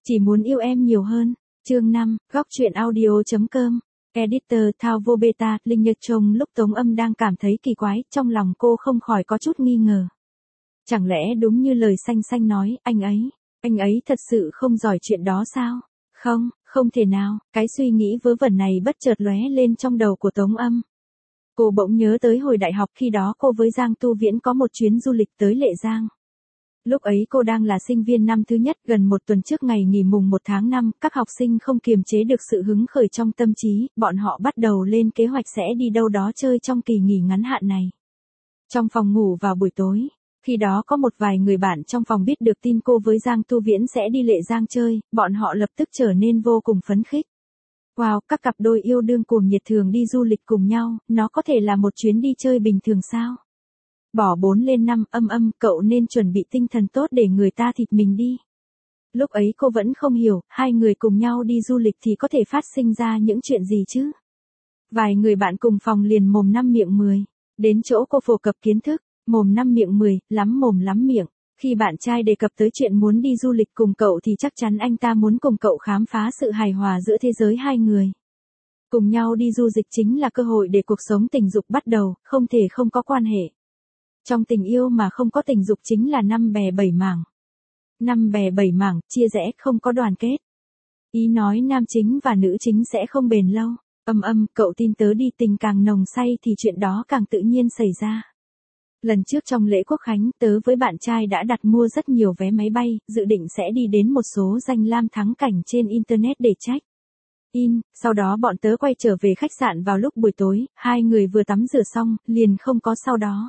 Chỉ muốn yêu em nhiều hơn. Chương 5, góc truyện audio.com. Editor Thao Vô Beta, Linh Nhật Trông lúc Tống Âm đang cảm thấy kỳ quái, trong lòng cô không khỏi có chút nghi ngờ. Chẳng lẽ đúng như lời Xanh Xanh nói, anh ấy thật sự không giỏi chuyện đó sao? Không, không thể nào, cái suy nghĩ vớ vẩn này bất chợt lóe lên trong đầu của Tống Âm. Cô bỗng nhớ tới hồi đại học khi đó cô với Giang Tu Viễn có một chuyến du lịch tới Lệ Giang. Lúc ấy cô đang là sinh viên năm thứ nhất, gần một tuần trước ngày nghỉ mùng 1 tháng 5, các học sinh không kiềm chế được sự hứng khởi trong tâm trí, bọn họ bắt đầu lên kế hoạch sẽ đi đâu đó chơi trong kỳ nghỉ ngắn hạn này. Trong phòng ngủ vào buổi tối, khi đó có một vài người bạn trong phòng biết được tin cô với Giang Tu Viễn sẽ đi Lệ Giang chơi, bọn họ lập tức trở nên vô cùng phấn khích. Wow, các cặp đôi yêu đương cuồng nhiệt thường đi du lịch cùng nhau, nó có thể là một chuyến đi chơi bình thường sao? Bỏ 4 lên 5, cậu nên chuẩn bị tinh thần tốt để người ta thịt mình đi. Lúc ấy cô vẫn không hiểu, hai người cùng nhau đi du lịch thì có thể phát sinh ra những chuyện gì chứ? Vài người bạn cùng phòng liền mồm năm miệng 10. Đến chỗ cô phổ cập kiến thức, mồm năm miệng 10, lắm mồm lắm miệng. Khi bạn trai đề cập tới chuyện muốn đi du lịch cùng cậu thì chắc chắn anh ta muốn cùng cậu khám phá sự hài hòa giữa thế giới hai người. Cùng nhau đi du lịch chính là cơ hội để cuộc sống tình dục bắt đầu, không thể không có quan hệ. Trong tình yêu mà không có tình dục chính là năm bè bảy mảng. Năm bè bảy mảng, chia rẽ không có đoàn kết. Ý nói nam chính và nữ chính sẽ không bền lâu. Cậu tin tớ đi, tình càng nồng say thì chuyện đó càng tự nhiên xảy ra. Lần trước trong lễ Quốc Khánh, tớ với bạn trai đã đặt mua rất nhiều vé máy bay, dự định sẽ đi đến một số danh lam thắng cảnh trên Internet để check-in, sau đó bọn tớ quay trở về khách sạn vào lúc buổi tối, hai người vừa tắm rửa xong, liền không có sau đó.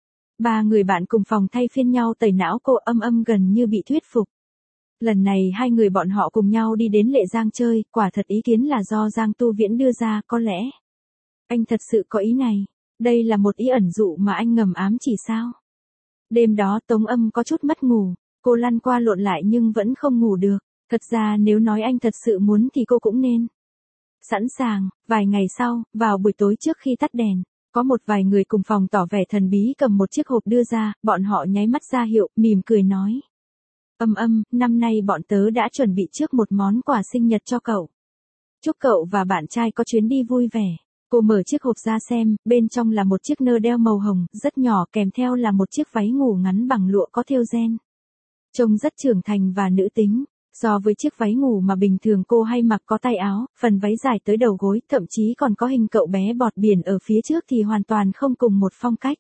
Ba người bạn cùng phòng thay phiên nhau tẩy não cô, gần như bị thuyết phục. Lần này hai người bọn họ cùng nhau đi đến Lệ Giang chơi, quả thật ý kiến là do Giang Tu Viễn đưa ra, có lẽ anh thật sự có ý này. Đây là một ý ẩn dụ mà anh ngầm ám chỉ sao? Đêm đó Tống Âm có chút mất ngủ, cô lăn qua lộn lại nhưng vẫn không ngủ được. Thật ra nếu nói anh thật sự muốn thì cô cũng nên sẵn sàng. Vài ngày sau, vào buổi tối trước khi tắt đèn, có một vài người cùng phòng tỏ vẻ thần bí cầm một chiếc hộp đưa ra, bọn họ nháy mắt ra hiệu, mỉm cười nói. Năm nay bọn tớ đã chuẩn bị trước một món quà sinh nhật cho cậu. Chúc cậu và bạn trai có chuyến đi vui vẻ. Cô mở chiếc hộp ra xem, bên trong là một chiếc nơ đeo màu hồng, rất nhỏ, kèm theo là một chiếc váy ngủ ngắn bằng lụa có thêu ren. Trông rất trưởng thành và nữ tính. So với chiếc váy ngủ mà bình thường cô hay mặc có tay áo, phần váy dài tới đầu gối, thậm chí còn có hình cậu bé bọt biển ở phía trước thì hoàn toàn không cùng một phong cách.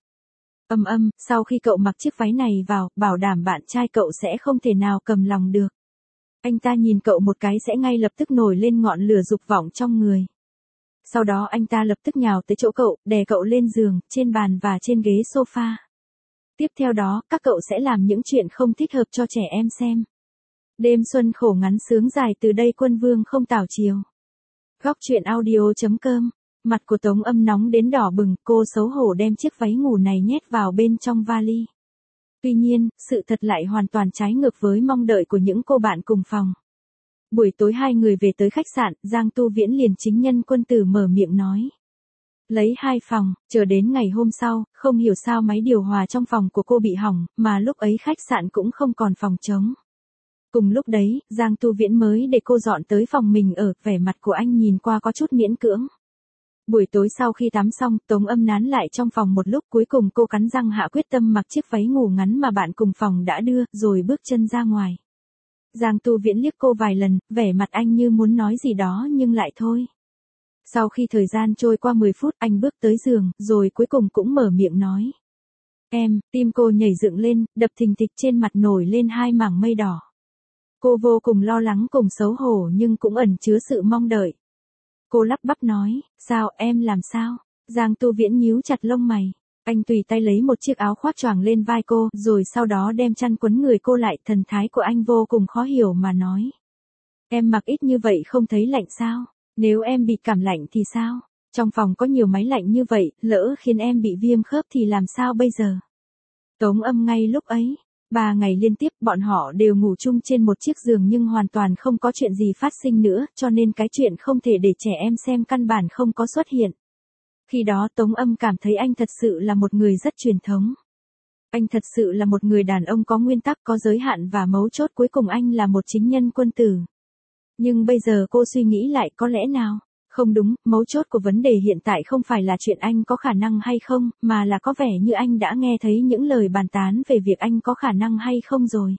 Sau khi cậu mặc chiếc váy này vào, bảo đảm bạn trai cậu sẽ không thể nào cầm lòng được. Anh ta nhìn cậu một cái sẽ ngay lập tức nổi lên ngọn lửa dục vọng trong người. Sau đó anh ta lập tức nhào tới chỗ cậu, đè cậu lên giường, trên bàn và trên ghế sofa. Tiếp theo đó, các cậu sẽ làm những chuyện không thích hợp cho trẻ em xem. Đêm xuân khổ ngắn sướng dài, từ đây quân vương không tảo chiều. Góc truyện audio.com. Mặt của Tống Âm nóng đến đỏ bừng, cô xấu hổ đem chiếc váy ngủ này nhét vào bên trong vali. Tuy nhiên, sự thật lại hoàn toàn trái ngược với mong đợi của những cô bạn cùng phòng. Buổi tối hai người về tới khách sạn, Giang Tu Viễn liền chính nhân quân tử mở miệng nói. Lấy 2 phòng, chờ đến ngày hôm sau, không hiểu sao máy điều hòa trong phòng của cô bị hỏng, mà lúc ấy khách sạn cũng không còn phòng trống. Cùng lúc đấy, Giang Tu Viễn mới để cô dọn tới phòng mình ở, vẻ mặt của anh nhìn qua có chút miễn cưỡng. Buổi tối sau khi tắm xong, Tống Âm nán lại trong phòng một lúc, cuối cùng cô cắn răng hạ quyết tâm mặc chiếc váy ngủ ngắn mà bạn cùng phòng đã đưa, rồi bước chân ra ngoài. Giang Tu Viễn liếc cô vài lần, vẻ mặt anh như muốn nói gì đó nhưng lại thôi. Sau khi thời gian trôi qua 10 phút, anh bước tới giường, rồi cuối cùng cũng mở miệng nói. Tim cô nhảy dựng lên, đập thình thịch, trên mặt nổi lên 2 mảng mây đỏ. Cô vô cùng lo lắng cùng xấu hổ nhưng cũng ẩn chứa sự mong đợi. Cô lắp bắp nói, sao, em làm sao? Giang Tu Viễn nhíu chặt lông mày. Anh tùy tay lấy một chiếc áo khoác choàng lên vai cô, rồi sau đó đem chăn quấn người cô lại, thần thái của anh vô cùng khó hiểu mà nói. Em mặc ít như vậy không thấy lạnh sao? Nếu em bị cảm lạnh thì sao? Trong phòng có nhiều máy lạnh như vậy, lỡ khiến em bị viêm khớp thì làm sao bây giờ? Tống Âm ngay lúc ấy, 3 ngày liên tiếp bọn họ đều ngủ chung trên một chiếc giường nhưng hoàn toàn không có chuyện gì phát sinh nữa, cho nên cái chuyện không thể để trẻ em xem căn bản không có xuất hiện. Khi đó Tống Âm cảm thấy anh thật sự là một người rất truyền thống. Anh thật sự là một người đàn ông có nguyên tắc, có giới hạn và mấu chốt cuối cùng anh là một chính nhân quân tử. Nhưng bây giờ cô suy nghĩ lại có lẽ nào? Không đúng, mấu chốt của vấn đề hiện tại không phải là chuyện anh có khả năng hay không, mà là có vẻ như anh đã nghe thấy những lời bàn tán về việc anh có khả năng hay không rồi.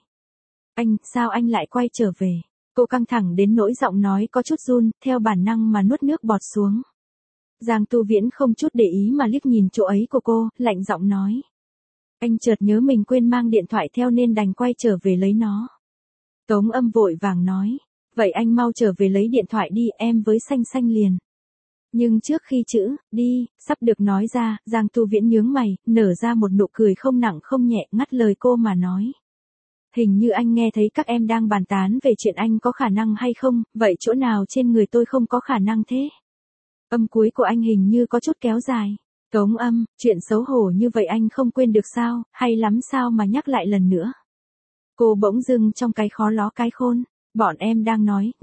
Sao anh lại quay trở về? Cô căng thẳng đến nỗi giọng nói có chút run, theo bản năng mà nuốt nước bọt xuống. Giang Tu Viễn không chút để ý mà liếc nhìn chỗ ấy của cô, lạnh giọng nói. Anh chợt nhớ mình quên mang điện thoại theo nên đành quay trở về lấy nó. Tống Âm vội vàng nói. Vậy anh mau trở về lấy điện thoại đi, em với Xanh Xanh liền. Nhưng trước khi chữ đi sắp được nói ra, Giang Tu Viễn nhướng mày, nở ra một nụ cười không nặng không nhẹ, ngắt lời cô mà nói. Hình như anh nghe thấy các em đang bàn tán về chuyện anh có khả năng hay không, vậy chỗ nào trên người tôi không có khả năng thế? Âm cuối của anh hình như có chút kéo dài. Tống Âm, chuyện xấu hổ như vậy anh không quên được sao, hay lắm sao mà nhắc lại lần nữa. Cô bỗng dưng trong cái khó ló cái khôn. Bọn em đang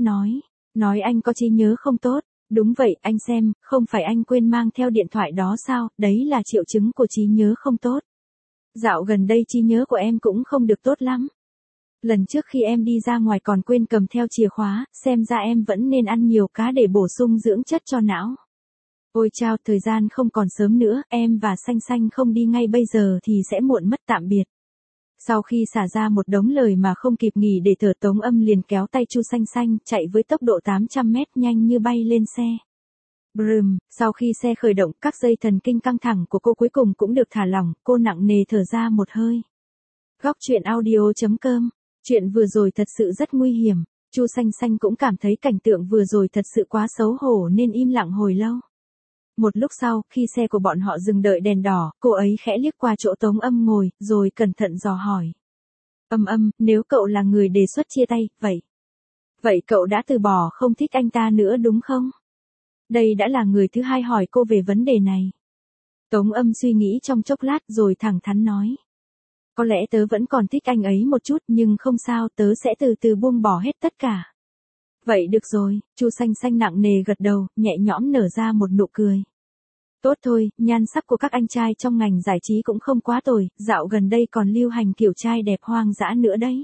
nói anh có trí nhớ không tốt. Đúng vậy, anh xem, không phải anh quên mang theo điện thoại đó sao, đấy là triệu chứng của trí nhớ không tốt. Dạo gần đây trí nhớ của em cũng không được tốt lắm. Lần trước khi em đi ra ngoài còn quên cầm theo chìa khóa, xem ra em vẫn nên ăn nhiều cá để bổ sung dưỡng chất cho não. Ôi chao, thời gian không còn sớm nữa, em và Xanh Xanh không đi ngay bây giờ thì sẽ muộn mất, tạm biệt. Sau khi xả ra một đống lời mà không kịp nghỉ để thở, Tống Âm liền kéo tay Chu Xanh Xanh, chạy với tốc độ 800 mét nhanh như bay lên xe. Brum, sau khi xe khởi động, các dây thần kinh căng thẳng của cô cuối cùng cũng được thả lỏng, cô nặng nề thở ra một hơi. Góc truyện audio.com. Chuyện vừa rồi thật sự rất nguy hiểm. Chu Xanh Xanh cũng cảm thấy cảnh tượng vừa rồi thật sự quá xấu hổ nên im lặng hồi lâu. Một lúc sau, khi xe của bọn họ dừng đợi đèn đỏ, cô ấy khẽ liếc qua chỗ Tống Âm ngồi, rồi cẩn thận dò hỏi. Âm, nếu cậu là người đề xuất chia tay, vậy cậu đã từ bỏ không thích anh ta nữa đúng không? Đây đã là người thứ hai hỏi cô về vấn đề này. Tống Âm suy nghĩ trong chốc lát rồi thẳng thắn nói. Có lẽ tớ vẫn còn thích anh ấy một chút, nhưng không sao, tớ sẽ từ từ buông bỏ hết tất cả. Vậy được rồi, Chu Xanh Xanh nặng nề gật đầu, nhẹ nhõm nở ra một nụ cười. Tốt thôi, nhan sắc của các anh trai trong ngành giải trí cũng không quá tồi, dạo gần đây còn lưu hành kiểu trai đẹp hoang dã nữa đấy.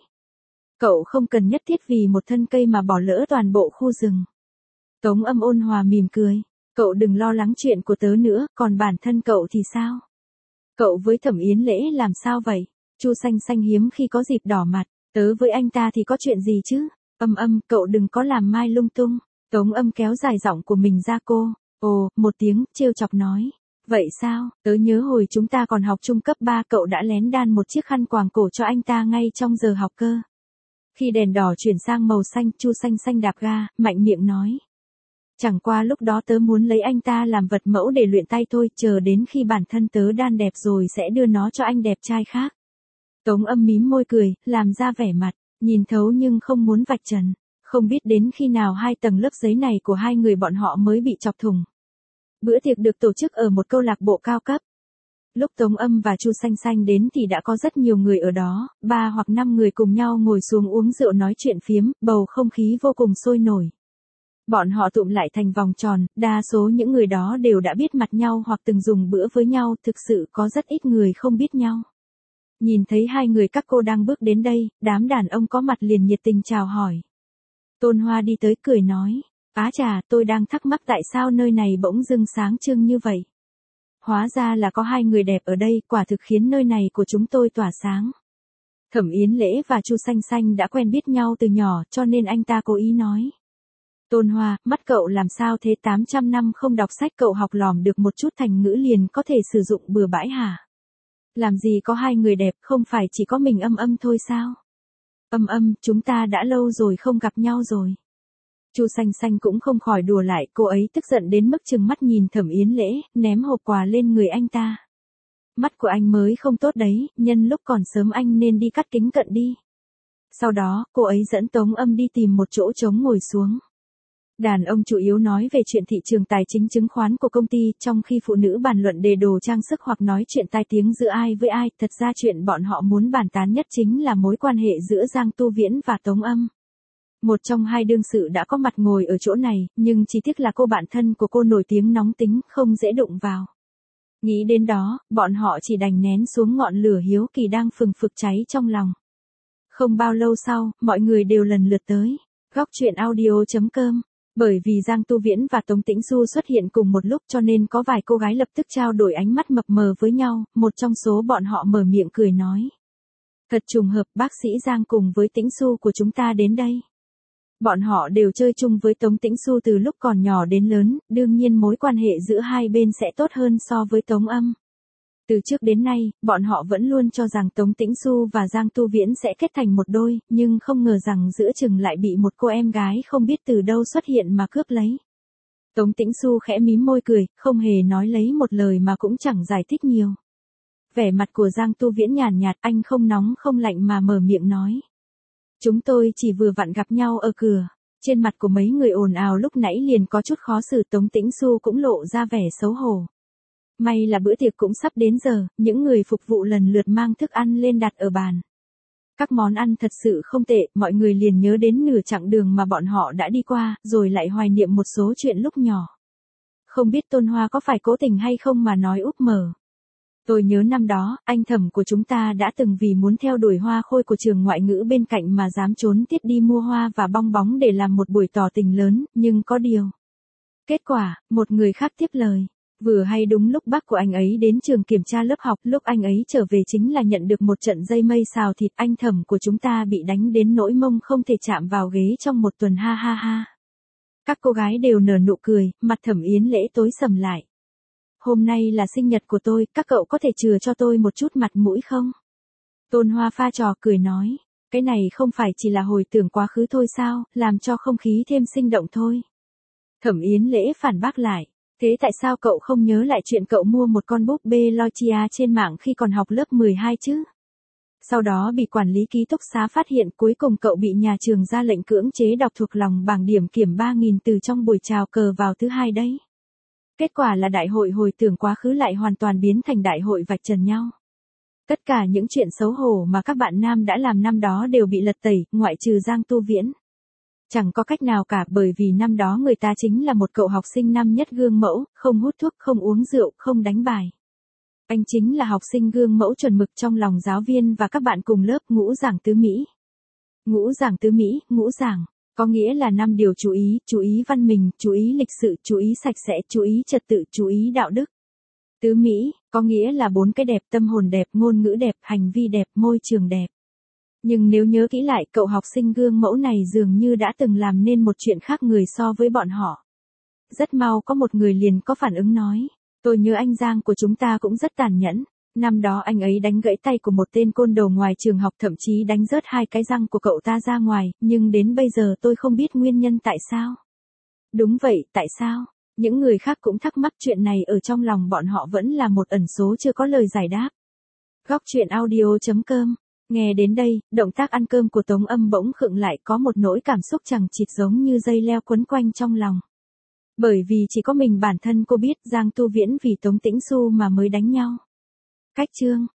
Cậu không cần nhất thiết vì một thân cây mà bỏ lỡ toàn bộ khu rừng. Tống Âm ôn hòa mỉm cười. Cậu đừng lo lắng chuyện của tớ nữa, còn bản thân cậu thì sao? Cậu với Thẩm Yến Lễ làm sao vậy? Chu Xanh Xanh hiếm khi có dịp đỏ mặt, tớ với anh ta thì có chuyện gì chứ? Cậu đừng có làm mai lung tung. Tống Âm kéo dài giọng của mình ra cô. Ồ, một tiếng, trêu chọc nói. Vậy sao, tớ nhớ hồi chúng ta còn học trung cấp 3 cậu đã lén đan một chiếc khăn quàng cổ cho anh ta ngay trong giờ học cơ. Khi đèn đỏ chuyển sang màu xanh, Chu Xanh Xanh đạp ga, mạnh miệng nói. Chẳng qua lúc đó tớ muốn lấy anh ta làm vật mẫu để luyện tay thôi, chờ đến khi bản thân tớ đan đẹp rồi sẽ đưa nó cho anh đẹp trai khác. Tống Âm mím môi cười, làm ra vẻ mặt, nhìn thấu nhưng không muốn vạch trần. Không biết đến khi nào hai tầng lớp giấy này của hai người bọn họ mới bị chọc thủng. Bữa tiệc được tổ chức ở một câu lạc bộ cao cấp. Lúc Tống Âm và Chu Xanh Xanh đến thì đã có rất nhiều người ở đó, 3 hoặc 5 người cùng nhau ngồi xuống uống rượu nói chuyện phiếm, bầu không khí vô cùng sôi nổi. Bọn họ tụm lại thành vòng tròn, đa số những người đó đều đã biết mặt nhau hoặc từng dùng bữa với nhau, thực sự có rất ít người không biết nhau. Nhìn thấy hai người các cô đang bước đến đây, đám đàn ông có mặt liền nhiệt tình chào hỏi. Tôn Hoa đi tới cười nói, á chà, tôi đang thắc mắc tại sao nơi này bỗng dưng sáng trưng như vậy. Hóa ra là có hai người đẹp ở đây, quả thực khiến nơi này của chúng tôi tỏa sáng. Thẩm Yến Lễ và Chu Xanh Xanh đã quen biết nhau từ nhỏ, cho nên anh ta cố ý nói. Tôn Hoa, mắt cậu làm sao thế, 800 năm không đọc sách cậu học lỏm được một chút thành ngữ liền có thể sử dụng bừa bãi hả? Làm gì có hai người đẹp, không phải chỉ có mình Âm thôi sao? Chúng ta đã lâu rồi không gặp nhau rồi. Chu Xanh Xanh cũng không khỏi đùa lại, cô ấy tức giận đến mức trừng mắt nhìn Thẩm Yến Lễ, ném hộp quà lên người anh ta. Mắt của anh mới không tốt đấy, nhân lúc còn sớm anh nên đi cắt kính cận đi. Sau đó, cô ấy dẫn Tống Âm đi tìm một chỗ trống ngồi xuống. Đàn ông chủ yếu nói về chuyện thị trường tài chính chứng khoán của công ty, trong khi phụ nữ bàn luận đề đồ trang sức hoặc nói chuyện tai tiếng giữa ai với ai. Thật ra chuyện bọn họ muốn bàn tán nhất chính là mối quan hệ giữa Giang Tu Viễn và Tống Âm. Một trong hai đương sự đã có mặt ngồi ở chỗ này, nhưng chỉ tiếc là cô bạn thân của cô nổi tiếng nóng tính, không dễ đụng vào. Nghĩ đến đó, bọn họ chỉ đành nén xuống ngọn lửa hiếu kỳ đang phừng phực cháy trong lòng. Không bao lâu sau, mọi người đều lần lượt tới. Góc chuyện audio.com. Bởi vì Giang Tu Viễn và Tống Tĩnh Du xuất hiện cùng một lúc cho nên có vài cô gái lập tức trao đổi ánh mắt mập mờ với nhau, một trong số bọn họ mở miệng cười nói. Thật trùng hợp bác sĩ Giang cùng với Tĩnh Du của chúng ta đến đây. Bọn họ đều chơi chung với Tống Tĩnh Du từ lúc còn nhỏ đến lớn, đương nhiên mối quan hệ giữa hai bên sẽ tốt hơn so với Tống Âm. Từ trước đến nay, bọn họ vẫn luôn cho rằng Tống Tĩnh Du và Giang Tu Viễn sẽ kết thành một đôi, nhưng không ngờ rằng giữa chừng lại bị một cô em gái không biết từ đâu xuất hiện mà cướp lấy. Tống Tĩnh Du khẽ mím môi cười, không hề nói lấy một lời mà cũng chẳng giải thích nhiều. Vẻ mặt của Giang Tu Viễn nhàn nhạt, anh không nóng không lạnh mà mở miệng nói. Chúng tôi chỉ vừa vặn gặp nhau ở cửa. Trên mặt của mấy người ồn ào lúc nãy liền có chút khó xử, Tống Tĩnh Du cũng lộ ra vẻ xấu hổ. May là bữa tiệc cũng sắp đến giờ, những người phục vụ lần lượt mang thức ăn lên đặt ở bàn. Các món ăn thật sự không tệ, mọi người liền nhớ đến nửa chặng đường mà bọn họ đã đi qua, rồi lại hoài niệm một số chuyện lúc nhỏ. Không biết Tôn Hoa có phải cố tình hay không mà nói úp mở. Tôi nhớ năm đó, anh thẩm của chúng ta đã từng vì muốn theo đuổi hoa khôi của trường ngoại ngữ bên cạnh mà dám trốn tiết đi mua hoa và bong bóng để làm một buổi tỏ tình lớn, nhưng có điều. Kết quả, một người khác tiếp lời. Vừa hay đúng lúc bác của anh ấy đến trường kiểm tra lớp học, lúc anh ấy trở về chính là nhận được một trận dây mây xào thịt, anh thẩm của chúng ta bị đánh đến nỗi mông không thể chạm vào ghế trong một tuần, ha ha ha. Các cô gái đều nở nụ cười, mặt Thẩm Yến Lễ tối sầm lại. Hôm nay là sinh nhật của tôi, các cậu có thể chừa cho tôi một chút mặt mũi không? Tôn Hoa pha trò cười nói, cái này không phải chỉ là hồi tưởng quá khứ thôi sao, làm cho không khí thêm sinh động thôi. Thẩm Yến Lễ phản bác lại. Thế tại sao cậu không nhớ lại chuyện cậu mua một con búp bê Logia trên mạng khi còn học lớp 12 chứ? Sau đó bị quản lý ký túc xá phát hiện, cuối cùng cậu bị nhà trường ra lệnh cưỡng chế đọc thuộc lòng bảng điểm kiểm 3.000 từ trong buổi chào cờ vào thứ hai đấy. Kết quả là đại hội hồi tưởng quá khứ lại hoàn toàn biến thành đại hội vạch trần nhau. Tất cả những chuyện xấu hổ mà các bạn nam đã làm năm đó đều bị lật tẩy, ngoại trừ Giang Tu Viễn. Chẳng có cách nào cả, bởi vì năm đó người ta chính là một cậu học sinh năm nhất gương mẫu, không hút thuốc, không uống rượu, không đánh bài. Anh chính là học sinh gương mẫu chuẩn mực trong lòng giáo viên và các bạn cùng lớp, ngũ giảng tứ Mỹ. Ngũ giảng tứ Mỹ, ngũ giảng, có nghĩa là 5 điều chú ý văn minh, chú ý lịch sự, chú ý sạch sẽ, chú ý trật tự, chú ý đạo đức. Tứ Mỹ, có nghĩa là 4 cái đẹp, tâm hồn đẹp, ngôn ngữ đẹp, hành vi đẹp, môi trường đẹp. Nhưng nếu nhớ kỹ lại, cậu học sinh gương mẫu này dường như đã từng làm nên một chuyện khác người so với bọn họ. Rất mau có một người liền có phản ứng nói, tôi nhớ anh Giang của chúng ta cũng rất tàn nhẫn. Năm đó anh ấy đánh gãy tay của một tên côn đồ ngoài trường học, thậm chí đánh rớt 2 cái răng của cậu ta ra ngoài, nhưng đến bây giờ tôi không biết nguyên nhân tại sao. Đúng vậy, tại sao? Những người khác cũng thắc mắc, chuyện này ở trong lòng bọn họ vẫn là một ẩn số chưa có lời giải đáp. Góc chuyện audio.com. Nghe đến đây, động tác ăn cơm của Tống Âm bỗng khựng lại, có một nỗi cảm xúc chằng chịt giống như dây leo quấn quanh trong lòng. Bởi vì chỉ có mình bản thân cô biết Giang Tu Viễn vì Tống Tĩnh Du mà mới đánh nhau. Cách chương